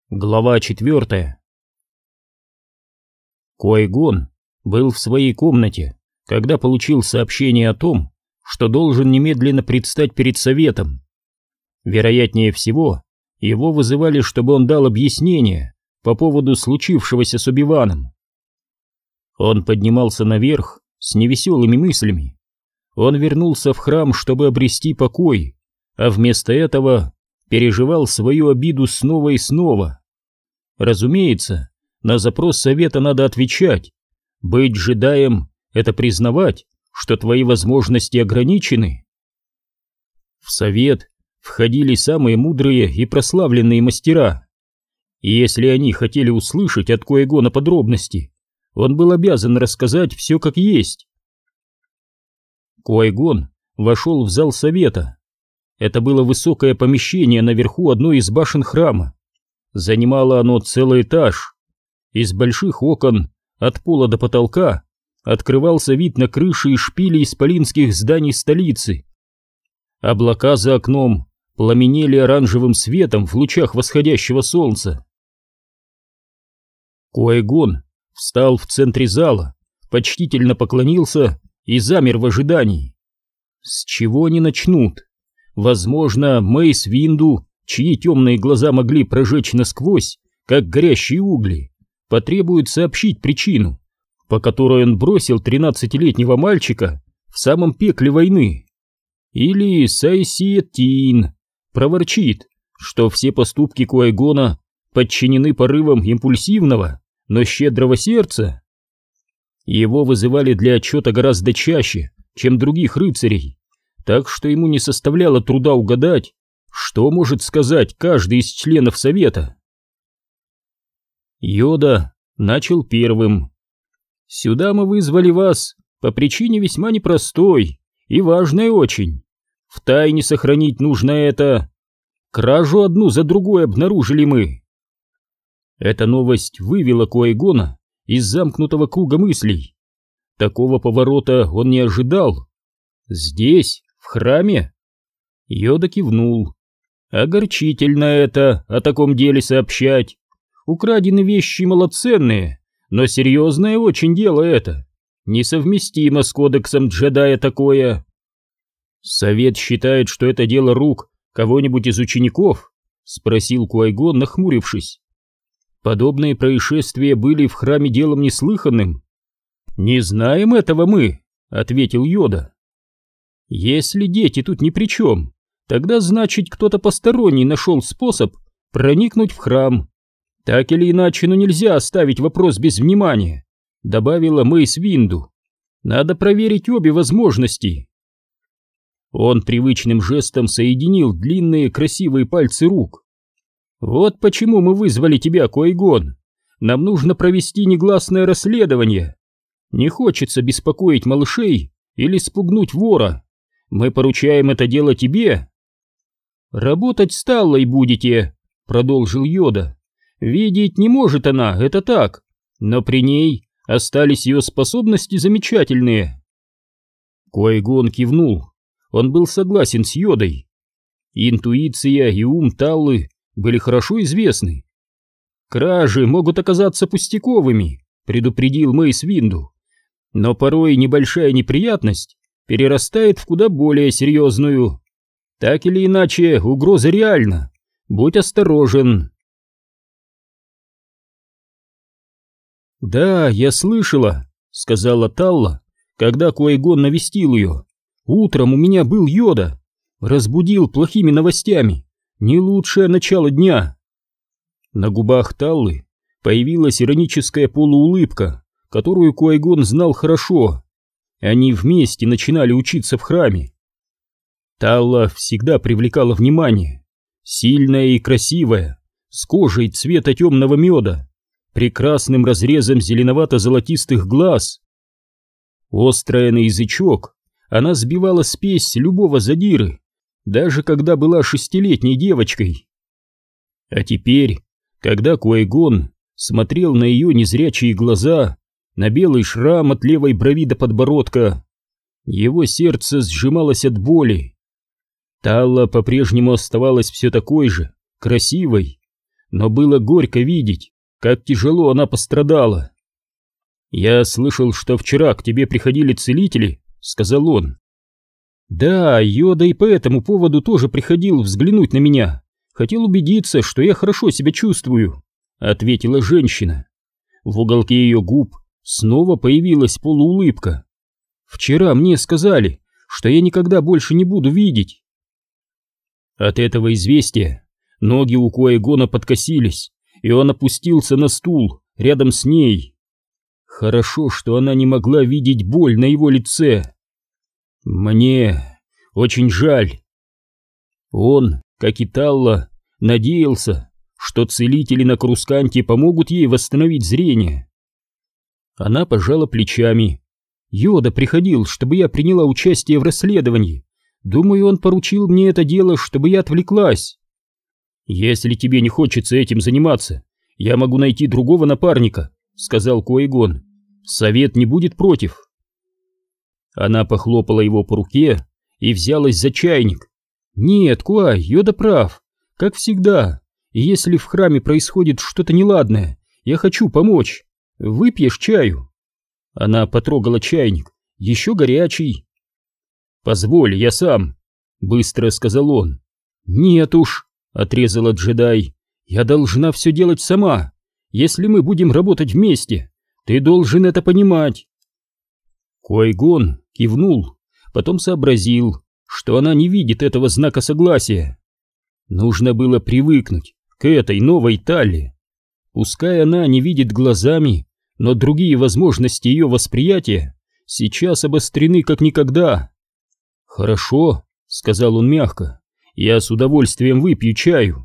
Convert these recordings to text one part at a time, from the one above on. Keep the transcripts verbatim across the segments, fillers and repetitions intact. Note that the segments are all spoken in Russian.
Глава четвертая. Куай-Гон был в своей комнате, когда получил сообщение о том, что должен немедленно предстать перед советом. Вероятнее всего, его вызывали, чтобы он дал объяснение по поводу случившегося с Оби-Ваном. Он поднимался наверх с невеселыми мыслями. Он вернулся в храм, чтобы обрести покой, а вместо этого переживал свою обиду снова и снова. Разумеется, на запрос совета надо отвечать. Быть джедаем — это признавать, что твои возможности ограничены. В совет входили самые мудрые и прославленные мастера. И если они хотели услышать от Куай-Гона подробности, он был обязан рассказать все как есть. Куай-Гон вошел в зал совета. Это было высокое помещение наверху одной из башен храма. Занимало оно целый этаж. Из больших окон, от пола до потолка, открывался вид на крыши и шпили исполинских зданий столицы. Облака за окном пламенели оранжевым светом в лучах восходящего солнца. Куай-Гон встал в центре зала, почтительно поклонился и замер в ожидании. С чего они начнут? Возможно, Мэйс Винду, чьи темные глаза могли прожечь насквозь, как горящие угли, потребует сообщить причину, по которой он бросил тринадцатилетнего мальчика в самом пекле войны. Или Сайсиетин проворчит, что все поступки Куай-Гона подчинены порывам импульсивного, но щедрого сердца. Его вызывали для отчета гораздо чаще, чем других рыцарей, так что ему не составляло труда угадать, что может сказать каждый из членов совета. Йода начал первым. «Сюда мы вызвали вас по причине весьма непростой и важной очень. Втайне сохранить нужно это. Кражу одну за другой обнаружили мы». Эта новость вывела Куай-Гона из замкнутого круга мыслей. Такого поворота он не ожидал. «Здесь, в храме?» Йода кивнул. «Огорчительно это, о таком деле сообщать. Украдены вещи малоценные, но серьезное очень дело это. Несовместимо с кодексом джедая такое». «Совет считает, что это дело рук кого-нибудь из учеников?» — спросил Куай-Гон, нахмурившись. «Подобные происшествия были в храме делом неслыханным». «Не знаем этого мы», — ответил Йода. «Если дети тут ни при чем, тогда значит кто-то посторонний нашел способ проникнуть в храм. Так или иначе, но нельзя оставить вопрос без внимания», — добавила Мэйс Винду. «Надо проверить обе возможности». Он привычным жестом соединил длинные красивые пальцы рук. «Вот почему мы вызвали тебя, Куай-Гон. Нам нужно провести негласное расследование. Не хочется беспокоить малышей или спугнуть вора. Мы поручаем это дело тебе». «Работать с Таллой будете», — продолжил Йода. «Видеть не может она, это так, но при ней остались ее способности замечательные». Куай-Гон кивнул. Он был согласен с Йодой. Интуиция и ум Таллы были хорошо известны. «Кражи могут оказаться пустяковыми», — предупредил Мэйс Винду. «Но порой небольшая неприятность перерастает в куда более серьезную. Так или иначе, угроза реальна. Будь осторожен». «Да, я слышала», — сказала Талла, когда Куай-Гон навестил ее. «Утром у меня был Йода. Разбудил плохими новостями. Не лучшее начало дня». На губах Таллы появилась ироническая полуулыбка, которую Куай-Гон знал хорошо. Они вместе начинали учиться в храме. Талла всегда привлекала внимание. Сильная и красивая, с кожей цвета темного меда, прекрасным разрезом зеленовато-золотистых глаз. Острая на язычок, она сбивала спесь любого задиры, даже когда была шестилетней девочкой. А теперь, когда Куай-Гон смотрел на ее незрячие глаза, на белый шрам от левой брови до подбородка, его сердце сжималось от боли. Талла по-прежнему оставалась все такой же, красивой, но было горько видеть, как тяжело она пострадала. «Я слышал, что вчера к тебе приходили целители», — сказал он. «Да, Йода и по этому поводу тоже приходил взглянуть на меня. Хотел убедиться, что я хорошо себя чувствую», — ответила женщина. В уголке ее губ снова появилась полуулыбка. «Вчера мне сказали, что я никогда больше не буду видеть». От этого известия ноги у Куайгона подкосились, и он опустился на стул рядом с ней. Хорошо, что она не могла видеть боль на его лице. «Мне очень жаль». Он, как и Талла, надеялся, что целители на Крусканте помогут ей восстановить зрение. Она пожала плечами. «Йода приходил, чтобы я приняла участие в расследовании. Думаю, он поручил мне это дело, чтобы я отвлеклась». «Если тебе не хочется этим заниматься, я могу найти другого напарника», — сказал Куайгон. «Совет не будет против». Она похлопала его по руке и взялась за чайник. «Нет, Куай, Йода прав, как всегда. И если в храме происходит что-то неладное, я хочу помочь. Выпьешь чаю?» Она потрогала чайник. «Еще горячий». «Позволь, я сам», — быстро сказал он. «Нет уж», — отрезала джедай. «Я должна все делать сама. Если мы будем работать вместе, ты должен это понимать». Куайгон кивнул, потом сообразил, что она не видит этого знака согласия. Нужно было привыкнуть к этой новой Талле. Пускай она не видит глазами, но другие возможности ее восприятия сейчас обострены как никогда. «Хорошо», — сказал он мягко, — «я с удовольствием выпью чаю».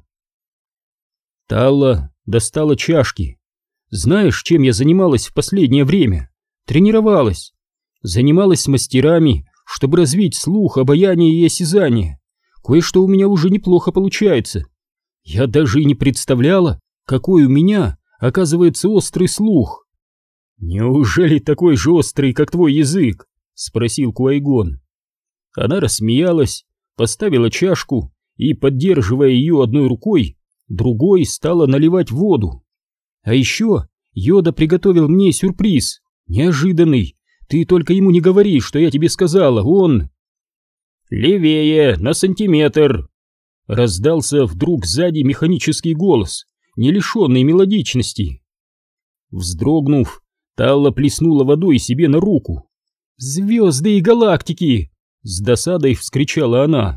Талла достала чашки. «Знаешь, чем я занималась в последнее время? Тренировалась. Занималась с мастерами, чтобы развить слух, обоняние и осязание. Кое-что у меня уже неплохо получается. Я даже и не представляла, какой у меня, оказывается, острый слух». «Неужели такой же острый, как твой язык?» — спросил Куайгон. Она рассмеялась, поставила чашку и, поддерживая ее одной рукой, другой стала наливать воду. «А еще Йода приготовил мне сюрприз, неожиданный. Ты только ему не говори, что я тебе сказала, он...» «Левее, на сантиметр!» Раздался вдруг сзади механический голос, не лишенный мелодичности. Вздрогнув, Талла плеснула водой себе на руку. «Звезды и галактики!» — с досадой вскричала она.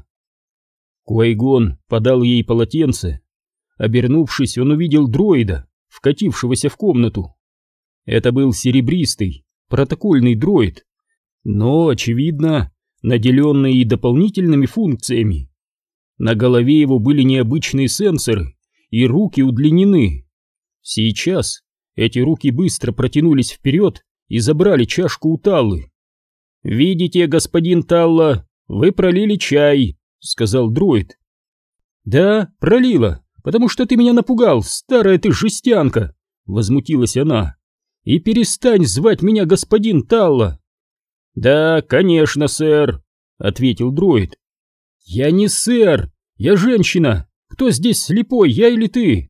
Куайгон подал ей полотенце. Обернувшись, он увидел дроида, вкатившегося в комнату. Это был серебристый, протокольный дроид, но, очевидно, наделенный и дополнительными функциями. На голове его были необычные сенсоры, и руки удлинены. Сейчас эти руки быстро протянулись вперед и забрали чашку у Таллы. «Видите, господин Талла, вы пролили чай», — сказал дроид. «Да, пролила, потому что ты меня напугал, старая ты жестянка», — возмутилась она. «И перестань звать меня господин Талла». «Да, конечно, сэр», — ответил дроид. «Я не сэр, я женщина. Кто здесь слепой, я или ты?»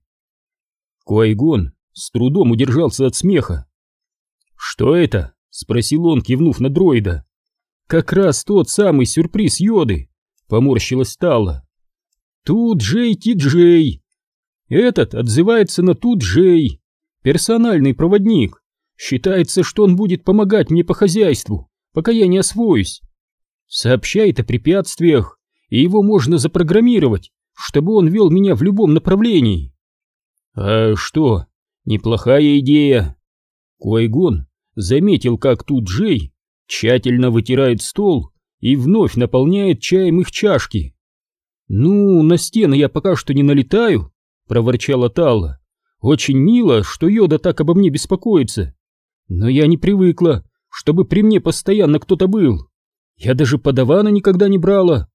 Куайгон с трудом удержался от смеха. «Что это?» — спросил он, кивнув на дроида. «Как раз тот самый сюрприз Йоды», — поморщилась Талла. «Тут Джей Ти Джей. Этот отзывается на Тут Джей. Персональный проводник. Считается, что он будет помогать мне по хозяйству, пока я не освоюсь. Сообщает о препятствиях, и его можно запрограммировать, чтобы он вел меня в любом направлении». «А что, неплохая идея». Куайгон заметил, как Тут Джей тщательно вытирает стол и вновь наполняет чаем их чашки. «Ну, на стены я пока что не налетаю», — проворчала Талла. «Очень мило, что Йода так обо мне беспокоится. Но я не привыкла, чтобы при мне постоянно кто-то был. Я даже подавана никогда не брала».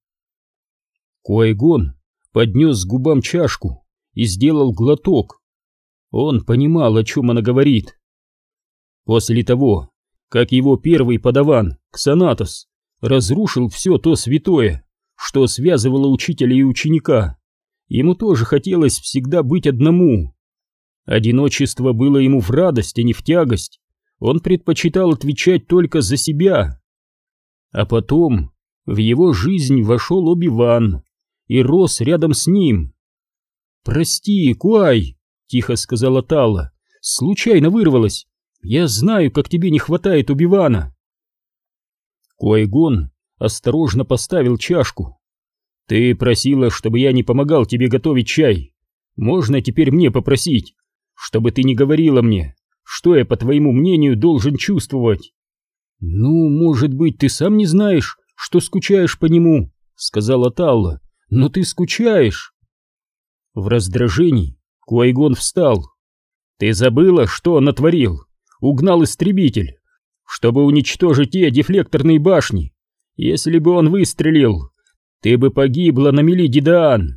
Куайгон поднес к губам чашку и сделал глоток. Он понимал, о чем она говорит. После того, как его первый подаван, Ксанатос, разрушил все то святое, что связывало учителя и ученика, ему тоже хотелось всегда быть одному. Одиночество было ему в радость, а не в тягость. Он предпочитал отвечать только за себя. А потом в его жизнь вошел Оби-Ван и рос рядом с ним. «Прости, Куай», — тихо сказала Талла, — «случайно вырвалась. Я знаю, как тебе не хватает Оби-Вана». Куай-Гон осторожно поставил чашку. «Ты просила, чтобы я не помогал тебе готовить чай. Можно теперь мне попросить, чтобы ты не говорила мне, что я, по твоему мнению, должен чувствовать?» «Ну, может быть, ты сам не знаешь, что скучаешь по нему», — сказала Талла, — «но ты скучаешь». В раздражении Куай-Гон встал. «Ты забыла, что он натворил? Угнал истребитель, чтобы уничтожить те дефлекторные башни. Если бы он выстрелил, ты бы погибла на мели Дидаан».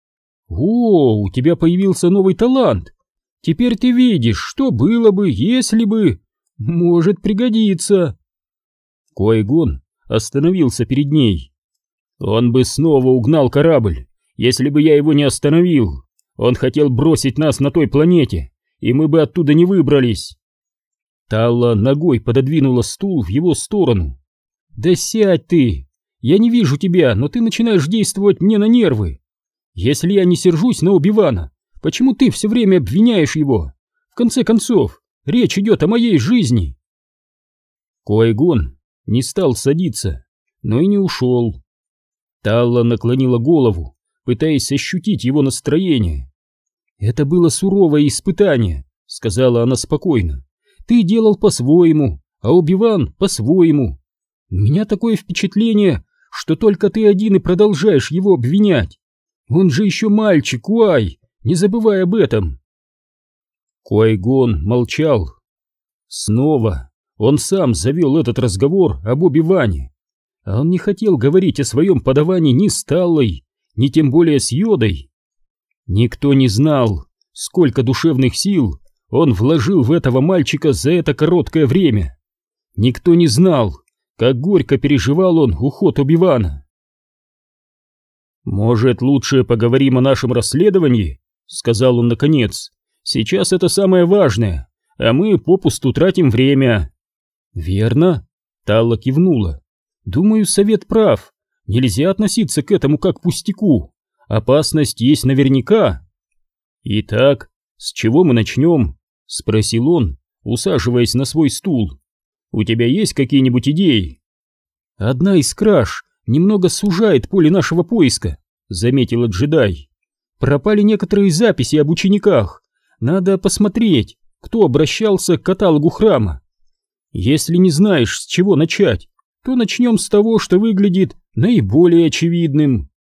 «О, у тебя появился новый талант. Теперь ты видишь, что было бы, если бы... Может пригодиться». Куай-Гон остановился перед ней. «Он бы снова угнал корабль, если бы я его не остановил. Он хотел бросить нас на той планете, и мы бы оттуда не выбрались». Талла ногой пододвинула стул в его сторону. «Да сядь ты! Я не вижу тебя, но ты начинаешь действовать мне на нервы. Если я не сержусь на Оби-Вана, почему ты все время обвиняешь его? В конце концов, речь идет о моей жизни». Куай-Гон не стал садиться, но и не ушел. Талла наклонила голову, пытаясь ощутить его настроение. «Это было суровое испытание», — сказала она спокойно. «Ты делал по-своему, а Оби-Ван по-своему. У меня такое впечатление, что только ты один и продолжаешь его обвинять. Он же еще мальчик, Куай, не забывай об этом». Куай-Гон молчал. Снова он сам завел этот разговор об Оби-Ване. А он не хотел говорить о своем подавании ни с Таллой, ни тем более с Йодой. Никто не знал, сколько душевных сил он вложил в этого мальчика за это короткое время. Никто не знал, как горько переживал он уход Оби-Вана. «Может, лучше поговорим о нашем расследовании?» — сказал он наконец. «Сейчас это самое важное, а мы попусту тратим время». «Верно», — Талла кивнула. «Думаю, совет прав. Нельзя относиться к этому как к пустяку. Опасность есть наверняка». «Итак, с чего мы начнем?» — спросил он, усаживаясь на свой стул. «У тебя есть какие-нибудь идеи?» «Одна из краж немного сужает поле нашего поиска», — заметила джедай. «Пропали некоторые записи об учениках. Надо посмотреть, кто обращался к каталогу храма. Если не знаешь, с чего начать, то начнем с того, что выглядит наиболее очевидным».